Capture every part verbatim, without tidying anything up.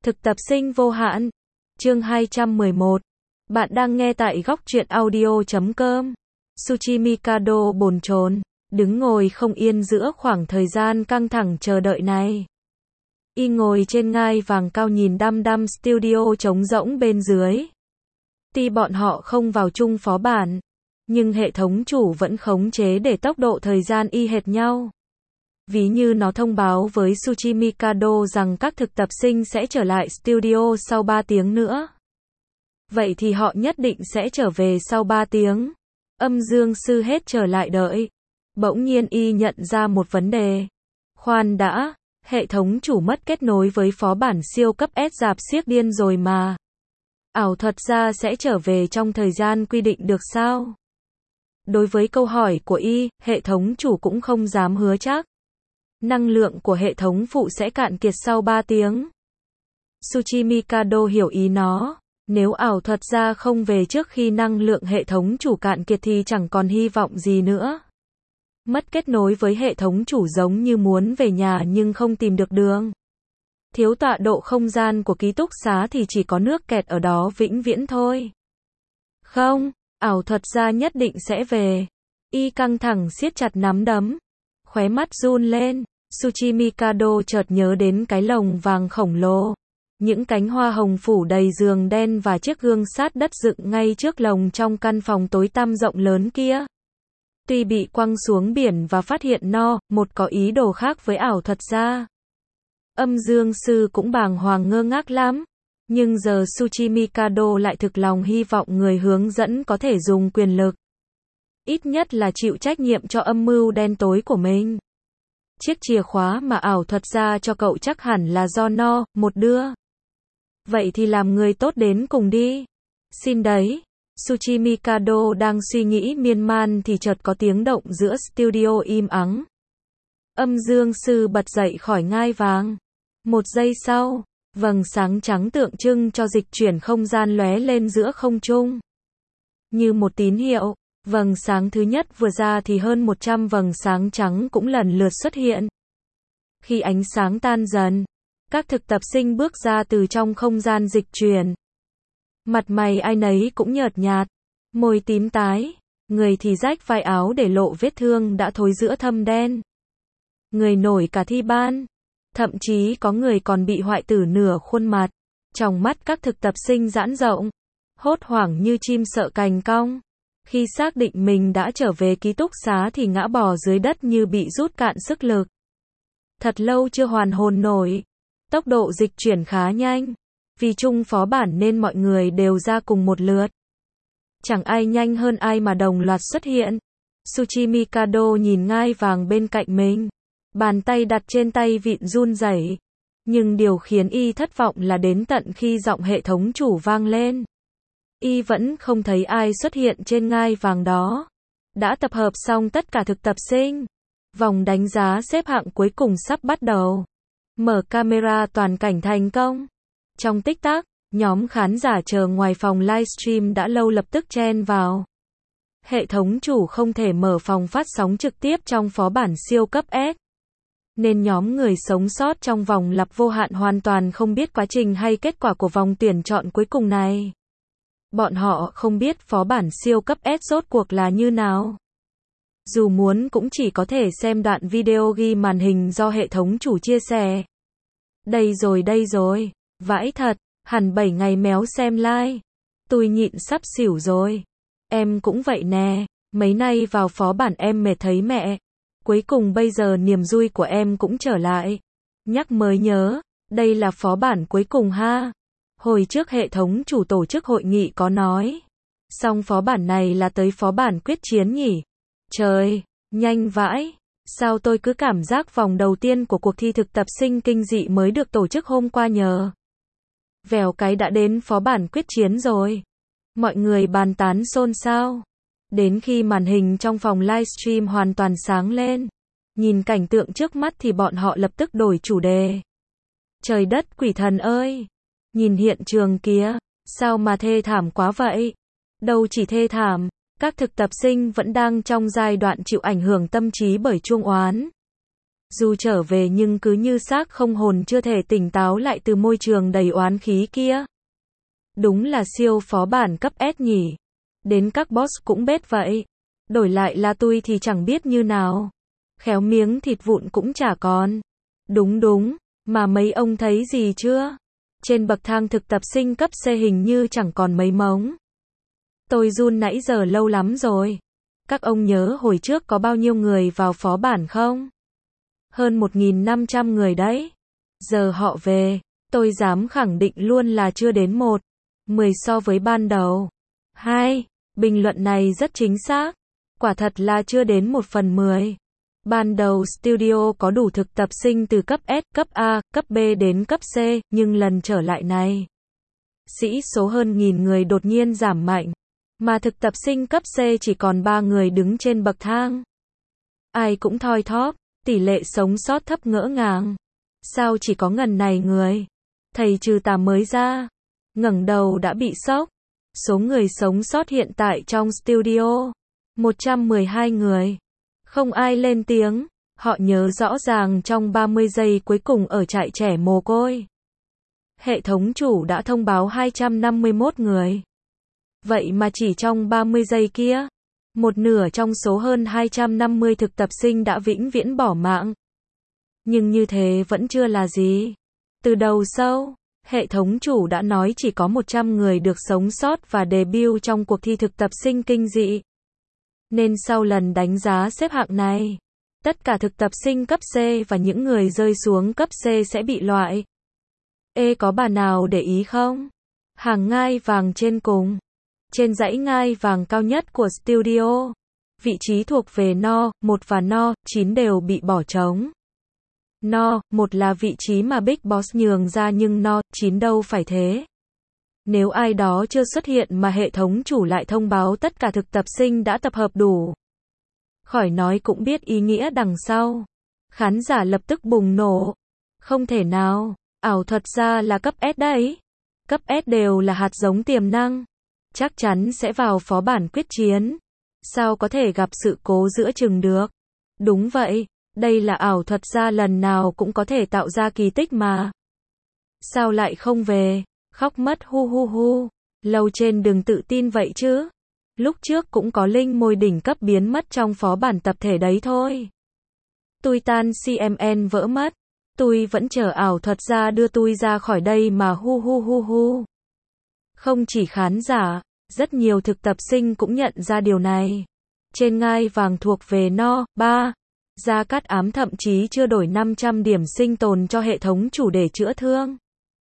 Thực tập sinh vô hạn. Chương hai trăm mười một. Bạn đang nghe tại góc truyện audio chấm com. Tsuchi Mikado bồn chồn, đứng ngồi không yên giữa khoảng thời gian căng thẳng chờ đợi này. Y ngồi trên ngai vàng cao nhìn đăm đăm studio trống rỗng bên dưới. Tuy bọn họ không vào chung phó bản, nhưng hệ thống chủ vẫn khống chế để tốc độ thời gian y hệt nhau. Ví như nó thông báo với Tsuchi Mikado rằng các thực tập sinh sẽ trở lại studio sau ba tiếng nữa. Vậy thì họ nhất định sẽ trở về sau ba tiếng. Âm dương sư hết trở lại đợi. Bỗng nhiên y nhận ra một vấn đề. Khoan đã, hệ thống chủ mất kết nối với phó bản siêu cấp S rạp xiếc điên rồi mà. Ảo thuật gia sẽ trở về trong thời gian quy định được sao? Đối với câu hỏi của y, hệ thống chủ cũng không dám hứa chắc. Năng lượng của hệ thống phụ sẽ cạn kiệt sau ba tiếng. Tsuchi Mikado hiểu ý nó. Nếu ảo thuật gia không về trước khi năng lượng hệ thống chủ cạn kiệt thì chẳng còn hy vọng gì nữa. Mất kết nối với hệ thống chủ giống như muốn về nhà nhưng không tìm được đường. Thiếu tọa độ không gian của ký túc xá thì chỉ có nước kẹt ở đó vĩnh viễn thôi. Không, ảo thuật gia nhất định sẽ về. Y căng thẳng siết chặt nắm đấm. Khóe mắt run lên. Tsuchi Mikado chợt nhớ đến cái lồng vàng khổng lồ. Những cánh hoa hồng phủ đầy giường đen và chiếc gương sát đất dựng ngay trước lồng trong căn phòng tối tăm rộng lớn kia. Tuy bị quăng xuống biển và phát hiện no, một có ý đồ khác với ảo thuật gia. Âm dương sư cũng bàng hoàng ngơ ngác lắm. Nhưng giờ Tsuchi Mikado lại thực lòng hy vọng người hướng dẫn có thể dùng quyền lực. Ít nhất là chịu trách nhiệm cho âm mưu đen tối của mình. Chiếc chìa khóa mà ảo thuật gia cho cậu chắc hẳn là do no, một đưa. Vậy thì làm người tốt đến cùng đi. Xin đấy. Tsuchi Mikado đang suy nghĩ miên man thì chợt có tiếng động giữa studio im ắng. Âm dương sư bật dậy khỏi ngai vàng. Một giây sau, vầng sáng trắng tượng trưng cho dịch chuyển không gian lóe lên giữa không trung. Như một tín hiệu, vầng sáng thứ nhất vừa ra thì hơn một trăm vầng sáng trắng cũng lần lượt xuất hiện. Khi ánh sáng tan dần, các thực tập sinh bước ra từ trong không gian dịch chuyển. Mặt mày ai nấy cũng nhợt nhạt, môi tím tái, người thì rách vai áo để lộ vết thương đã thối giữa thâm đen. Người nổi cả thi ban, thậm chí có người còn bị hoại tử nửa khuôn mặt. Trong mắt các thực tập sinh giãn rộng, hốt hoảng như chim sợ cành cong. Khi xác định mình đã trở về ký túc xá thì ngã bò dưới đất như bị rút cạn sức lực. Thật lâu chưa hoàn hồn nổi. Tốc độ dịch chuyển khá nhanh. Vì chung phó bản nên mọi người đều ra cùng một lượt. Chẳng ai nhanh hơn ai mà đồng loạt xuất hiện. Tsuchi Mikado nhìn ngai vàng bên cạnh mình. Bàn tay đặt trên tay vịn run rẩy. Nhưng điều khiến y thất vọng là đến tận khi giọng hệ thống chủ vang lên. Y vẫn không thấy ai xuất hiện trên ngai vàng đó. Đã tập hợp xong tất cả thực tập sinh. Vòng đánh giá xếp hạng cuối cùng sắp bắt đầu. Mở camera toàn cảnh thành công. Trong tích tắc, nhóm khán giả chờ ngoài phòng livestream đã lâu lập tức chen vào. Hệ thống chủ không thể mở phòng phát sóng trực tiếp trong phó bản siêu cấp S. Nên nhóm người sống sót trong vòng lặp vô hạn hoàn toàn không biết quá trình hay kết quả của vòng tuyển chọn cuối cùng này. Bọn họ không biết phó bản siêu cấp S rốt cuộc là như nào. Dù muốn cũng chỉ có thể xem đoạn video ghi màn hình do hệ thống chủ chia sẻ. Đây rồi đây rồi, vãi thật, hẳn bảy ngày méo xem like. Tôi nhịn sắp xỉu rồi. Em cũng vậy nè, mấy nay vào phó bản em mệt thấy mẹ. Cuối cùng bây giờ niềm vui của em cũng trở lại. Nhắc mới nhớ, đây là phó bản cuối cùng ha. Hồi trước hệ thống chủ tổ chức hội nghị có nói. Xong phó bản này là tới phó bản quyết chiến nhỉ? Trời, nhanh vãi. Sao tôi cứ cảm giác vòng đầu tiên của cuộc thi thực tập sinh kinh dị mới được tổ chức hôm qua nhờ. Vèo cái đã đến phó bản quyết chiến rồi. Mọi người bàn tán xôn xao. Đến khi màn hình trong phòng livestream hoàn toàn sáng lên. Nhìn cảnh tượng trước mắt thì bọn họ lập tức đổi chủ đề. Trời đất quỷ thần ơi! Nhìn hiện trường kìa, sao mà thê thảm quá vậy? Đâu chỉ thê thảm, các thực tập sinh vẫn đang trong giai đoạn chịu ảnh hưởng tâm trí bởi chuông oán. Dù trở về nhưng cứ như xác không hồn chưa thể tỉnh táo lại từ môi trường đầy oán khí kia. Đúng là siêu phó bản cấp S nhỉ. Đến các boss cũng bết vậy. Đổi lại là tôi thì chẳng biết như nào. Khéo miếng thịt vụn cũng chả còn. Đúng đúng, mà mấy ông thấy gì chưa? Trên bậc thang thực tập sinh cấp C hình như chẳng còn mấy mống. Tôi run nãy giờ lâu lắm rồi. Các ông nhớ hồi trước có bao nhiêu người vào phó bản không? Hơn một nghìn năm trăm người đấy. Giờ họ về, tôi dám khẳng định luôn là chưa đến một, mười so với ban đầu. Hai, bình luận này rất chính xác. Quả thật là chưa đến một phần mười. Ban đầu studio có đủ thực tập sinh từ cấp S, cấp A, cấp B đến cấp C, nhưng lần trở lại này, sĩ số hơn nghìn người đột nhiên giảm mạnh, mà thực tập sinh cấp C chỉ còn ba người đứng trên bậc thang. Ai cũng thoi thóp, tỷ lệ sống sót thấp ngỡ ngàng. Sao chỉ có ngần này người? Thầy trừ tà mới ra, ngẩng đầu đã bị sốc. Số người sống sót hiện tại trong studio, một trăm mười hai người. Không ai lên tiếng, họ nhớ rõ ràng trong ba mươi giây cuối cùng ở trại trẻ mồ côi. Hệ thống chủ đã thông báo hai trăm năm mươi mốt người. Vậy mà chỉ trong ba mươi giây kia, một nửa trong số hơn hai trăm năm mươi thực tập sinh đã vĩnh viễn bỏ mạng. Nhưng như thế vẫn chưa là gì. Từ đầu sâu, hệ thống chủ đã nói chỉ có một trăm người được sống sót và debut trong cuộc thi thực tập sinh kinh dị. Nên sau lần đánh giá xếp hạng này, tất cả thực tập sinh cấp C và những người rơi xuống cấp C sẽ bị loại. Ê, có bà nào để ý không? Hàng ngai vàng trên cùng. Trên dãy ngai vàng cao nhất của studio, vị trí thuộc về No, một và No, chín đều bị bỏ trống. No, một là vị trí mà Big Boss nhường ra nhưng No, chín đâu phải thế. Nếu ai đó chưa xuất hiện mà hệ thống chủ lại thông báo tất cả thực tập sinh đã tập hợp đủ, khỏi nói cũng biết ý nghĩa đằng sau. Khán giả lập tức bùng nổ. Không thể nào, ảo thuật ra là cấp S đấy. Cấp S đều là hạt giống tiềm năng. Chắc chắn sẽ vào phó bản quyết chiến. Sao có thể gặp sự cố giữa chừng được? Đúng vậy, đây là ảo thuật ra lần nào cũng có thể tạo ra kỳ tích mà. Sao lại không về? Khóc mất hu hu hu. Lâu trên đừng tự tin vậy chứ. Lúc trước cũng có linh môi đỉnh cấp biến mất trong phó bản tập thể đấy thôi. Tui tan xê em en vỡ mất. Tui vẫn chờ ảo thuật ra đưa tui ra khỏi đây mà hu hu hu hu. Không chỉ khán giả, rất nhiều thực tập sinh cũng nhận ra điều này. Trên ngai vàng thuộc về No, ba, Gia Cát Ám thậm chí chưa đổi năm trăm điểm sinh tồn cho hệ thống chủ để chữa thương.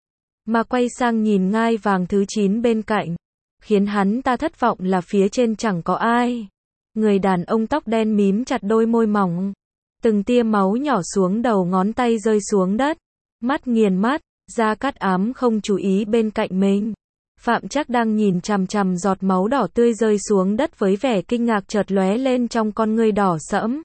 Mà quay sang nhìn ngai vàng thứ chín bên cạnh, khiến hắn ta thất vọng là phía trên chẳng có ai. Người đàn ông tóc đen mím chặt đôi môi mỏng. Từng tia máu nhỏ xuống đầu ngón tay rơi xuống đất. Mắt nghiền mắt, Gia Cát Ám không chú ý bên cạnh mình. Phạm Trắc đang nhìn chằm chằm giọt máu đỏ tươi rơi xuống đất với vẻ kinh ngạc chợt lóe lên trong con ngươi đỏ sẫm.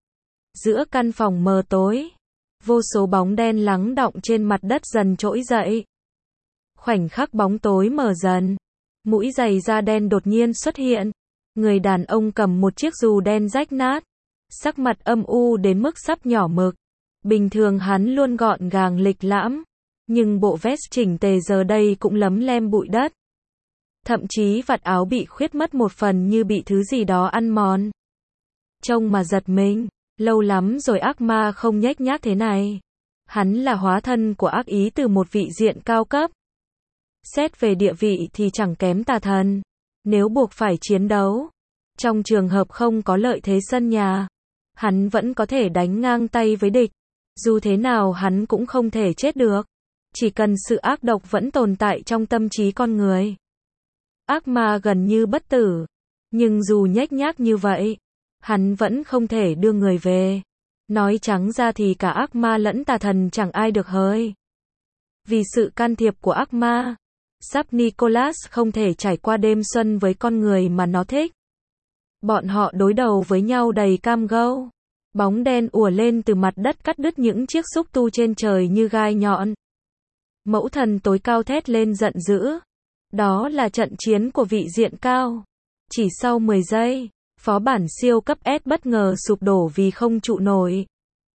Giữa căn phòng mờ tối, vô số bóng đen lắng đọng trên mặt đất dần trỗi dậy. Khoảnh khắc bóng tối mờ dần, mũi giày da đen đột nhiên xuất hiện. Người đàn ông cầm một chiếc dù đen rách nát, sắc mặt âm u đến mức sắp nhỏ mực. Bình thường hắn luôn gọn gàng lịch lãm, nhưng bộ vest chỉnh tề giờ đây cũng lấm lem bụi đất. Thậm chí vạt áo bị khuyết mất một phần như bị thứ gì đó ăn mòn. Trông mà giật mình, lâu lắm rồi ác ma không nhếch nhác thế này. Hắn là hóa thân của ác ý từ một vị diện cao cấp. Xét về địa vị thì chẳng kém tà thần. Nếu buộc phải chiến đấu, trong trường hợp không có lợi thế sân nhà, hắn vẫn có thể đánh ngang tay với địch. Dù thế nào hắn cũng không thể chết được. Chỉ cần sự ác độc vẫn tồn tại trong tâm trí con người. Ác ma gần như bất tử. Nhưng dù nhếch nhác như vậy, hắn vẫn không thể đưa người về. Nói trắng ra thì cả ác ma lẫn tà thần chẳng ai được hời. Vì sự can thiệp của ác ma, Sắp Nicholas không thể trải qua đêm xuân với con người mà nó thích. Bọn họ đối đầu với nhau đầy cam go. Bóng đen ùa lên từ mặt đất cắt đứt những chiếc xúc tu trên trời như gai nhọn. Mẫu thần tối cao thét lên giận dữ. Đó là trận chiến của vị diện cao. Chỉ sau mười giây, phó bản siêu cấp S bất ngờ sụp đổ vì không trụ nổi.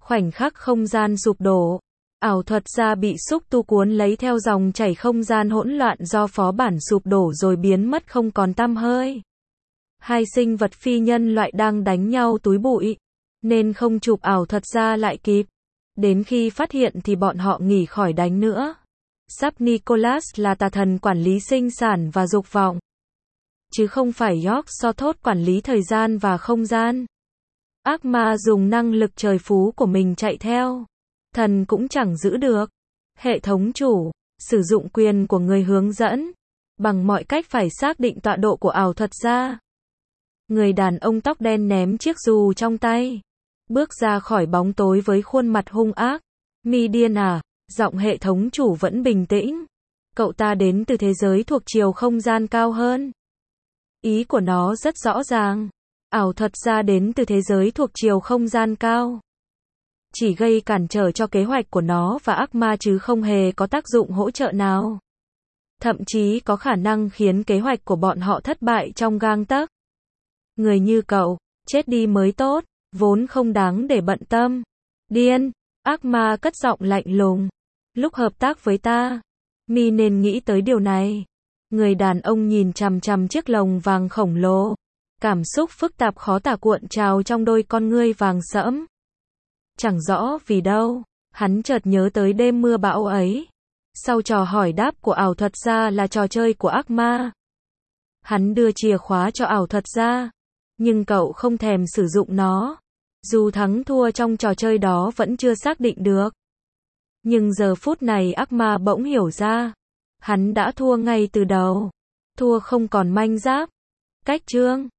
Khoảnh khắc không gian sụp đổ, ảo thuật gia bị xúc tu cuốn lấy theo dòng chảy không gian hỗn loạn do phó bản sụp đổ rồi biến mất không còn tăm hơi. Hai sinh vật phi nhân loại đang đánh nhau túi bụi, nên không chụp ảo thuật gia lại kịp. Đến khi phát hiện thì bọn họ nghỉ khỏi đánh nữa. Sắp Nicholas là tà thần quản lý sinh sản và dục vọng, chứ không phải York Sothot quản lý thời gian và không gian. Ác ma dùng năng lực trời phú của mình chạy theo. Thần cũng chẳng giữ được. Hệ thống chủ, sử dụng quyền của người hướng dẫn. Bằng mọi cách phải xác định tọa độ của ảo thuật gia. Người đàn ông tóc đen ném chiếc dù trong tay. Bước ra khỏi bóng tối với khuôn mặt hung ác. Mi điên à? Giọng hệ thống chủ vẫn bình tĩnh. Cậu ta đến từ thế giới thuộc chiều không gian cao hơn. Ý của nó rất rõ ràng. Ảo thuật gia đến từ thế giới thuộc chiều không gian cao. Chỉ gây cản trở cho kế hoạch của nó và ác ma chứ không hề có tác dụng hỗ trợ nào. Thậm chí có khả năng khiến kế hoạch của bọn họ thất bại trong gang tấc. Người như cậu, chết đi mới tốt, vốn không đáng để bận tâm. Điên, ác ma cất giọng lạnh lùng. Lúc hợp tác với ta, mi nên nghĩ tới điều này. Người đàn ông nhìn chằm chằm chiếc lồng vàng khổng lồ. Cảm xúc phức tạp khó tả cuộn trào trong đôi con ngươi vàng sẫm. Chẳng rõ vì đâu, hắn chợt nhớ tới đêm mưa bão ấy. Sau trò hỏi đáp của ảo thuật gia là trò chơi của ác ma. Hắn đưa chìa khóa cho ảo thuật gia, nhưng cậu không thèm sử dụng nó. Dù thắng thua trong trò chơi đó vẫn chưa xác định được. Nhưng giờ phút này ác ma bỗng hiểu ra. Hắn đã thua ngay từ đầu. Thua không còn manh giáp. Cách chương